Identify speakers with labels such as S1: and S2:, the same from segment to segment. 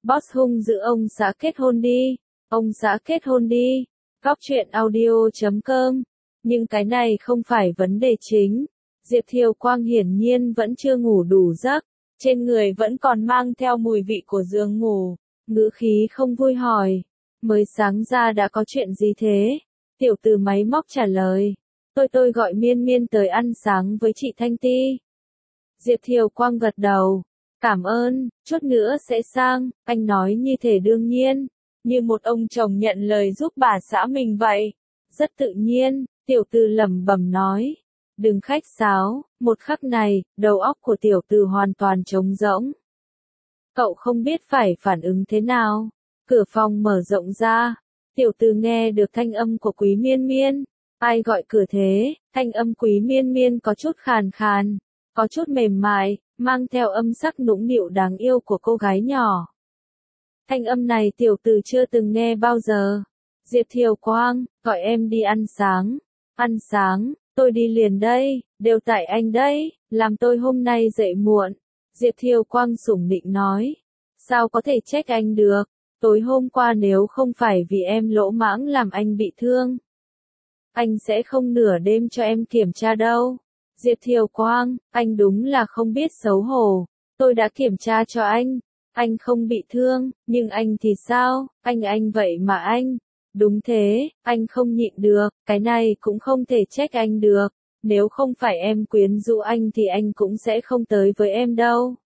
S1: Boss hung dữ ông xã kết hôn đi. Ông xã kết hôn đi. Góc truyện audio.com. Nhưng cái này không phải vấn đề chính. Diệp Thiều Quang hiển nhiên vẫn chưa ngủ đủ giấc. Trên người vẫn còn mang theo mùi vị của giường ngủ. Ngữ khí không vui hỏi. Mới sáng ra đã có chuyện gì thế? Tiểu từ máy móc trả lời. Tôi gọi Miên Miên tới ăn sáng với chị Thanh Ti. Diệp Thiều Quang gật đầu. Cảm ơn, chút nữa sẽ sang, anh nói như thể đương nhiên. Như một ông chồng nhận lời giúp bà xã mình vậy. Rất tự nhiên, tiểu từ lẩm bẩm nói. Đừng khách sáo, một khắc này, đầu óc của tiểu từ hoàn toàn trống rỗng. Cậu không biết phải phản ứng thế nào. Cửa phòng mở rộng ra. Tiểu từ nghe được thanh âm của Quý Miên Miên. Ai gọi cửa thế? Thanh âm Quý Miên Miên có chút khàn khàn, có chút mềm mại, mang theo âm sắc nũng nịu đáng yêu của cô gái nhỏ. Thanh âm này tiểu từ chưa từng nghe bao giờ. Diệp Thiều Quang, gọi em đi ăn sáng. Ăn sáng, tôi đi liền đây, đều tại anh đấy, làm tôi hôm nay dậy muộn. Diệp Thiều Quang sủng nịnh nói. Sao có thể trách anh được? Tối hôm qua nếu không phải vì em lỗ mãng làm anh bị thương, anh sẽ không nửa đêm cho em kiểm tra đâu. Diệp Thiều Quang, anh đúng là không biết xấu hổ. Tôi đã kiểm tra cho anh không bị thương, nhưng anh thì sao, anh vậy mà anh. Đúng thế, anh không nhịn được, cái này cũng không thể trách anh được. Nếu không phải em quyến rũ anh thì anh cũng sẽ không tới với em đâu.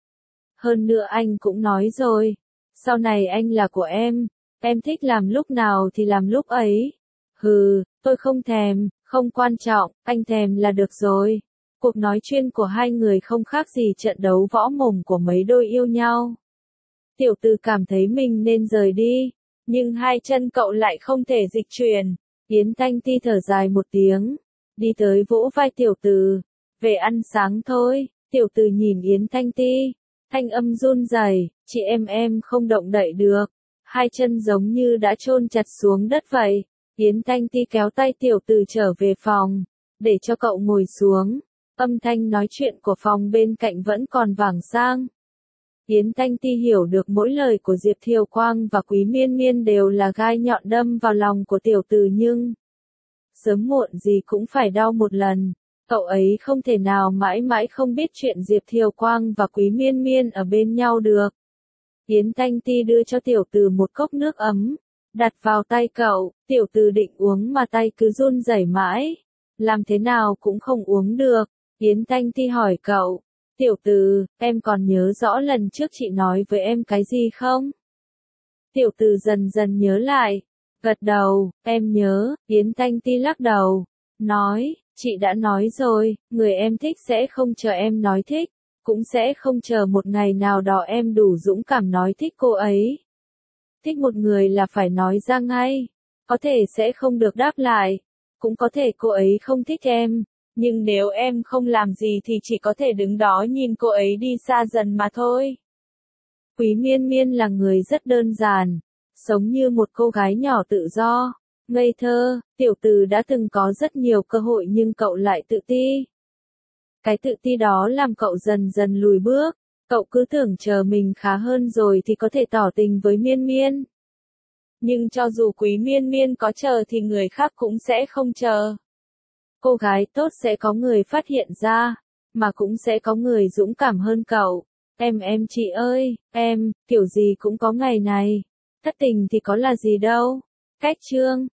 S1: Hơn nữa anh cũng nói rồi, sau này anh là của em thích làm lúc nào thì làm lúc ấy. Hừ, tôi không thèm, không quan trọng, anh thèm là được rồi. Cuộc nói chuyện của hai người không khác gì trận đấu võ mồm của mấy đôi yêu nhau. Tiểu từ cảm thấy mình nên rời đi, nhưng hai chân cậu lại không thể dịch chuyển. Yến Thanh Ti thở dài một tiếng, đi tới vỗ vai tiểu từ. Về ăn sáng thôi. Tiểu từ nhìn Yến Thanh Ti, thanh âm run rẩy, chị em không động đậy được. Hai chân giống như đã chôn chặt xuống đất vậy. Yến Thanh Ti kéo tay tiểu từ trở về phòng, để cho cậu ngồi xuống. Âm thanh nói chuyện của phòng bên cạnh vẫn còn vang sang. Yến Thanh Ti hiểu được mỗi lời của Diệp Thiều Quang và Quý Miên Miên đều là gai nhọn đâm vào lòng của tiểu từ, nhưng sớm muộn gì cũng phải đau một lần. Cậu ấy không thể nào mãi mãi không biết chuyện Diệp Thiều Quang và Quý Miên Miên ở bên nhau được. Yến Thanh Ti đưa cho tiểu từ một cốc nước ấm, đặt vào tay cậu. Tiểu từ định uống mà tay cứ run rẩy mãi, làm thế nào cũng không uống được. Yến Thanh Ti hỏi cậu, tiểu từ, em còn nhớ rõ lần trước chị nói với em cái gì không? Tiểu từ dần dần nhớ lại, gật đầu, em nhớ. Yến Thanh Ti lắc đầu, nói, chị đã nói rồi, người em thích sẽ không chờ em nói thích, cũng sẽ không chờ một ngày nào đó em đủ dũng cảm nói thích cô ấy. Thích một người là phải nói ra ngay, có thể sẽ không được đáp lại, cũng có thể cô ấy không thích em, nhưng nếu em không làm gì thì chỉ có thể đứng đó nhìn cô ấy đi xa dần mà thôi. Quý Miên Miên là người rất đơn giản, sống như một cô gái nhỏ tự do, ngây thơ. Tiểu từ đã từng có rất nhiều cơ hội nhưng cậu lại tự ti. Cái tự ti đó làm cậu dần dần lùi bước. Cậu cứ tưởng chờ mình khá hơn rồi thì có thể tỏ tình với Miên Miên. Nhưng cho dù Quý Miên Miên có chờ thì người khác cũng sẽ không chờ. Cô gái tốt sẽ có người phát hiện ra, mà cũng sẽ có người dũng cảm hơn cậu. Em chị ơi, kiểu gì cũng có ngày này. Thất tình thì có là gì đâu. Cách chương.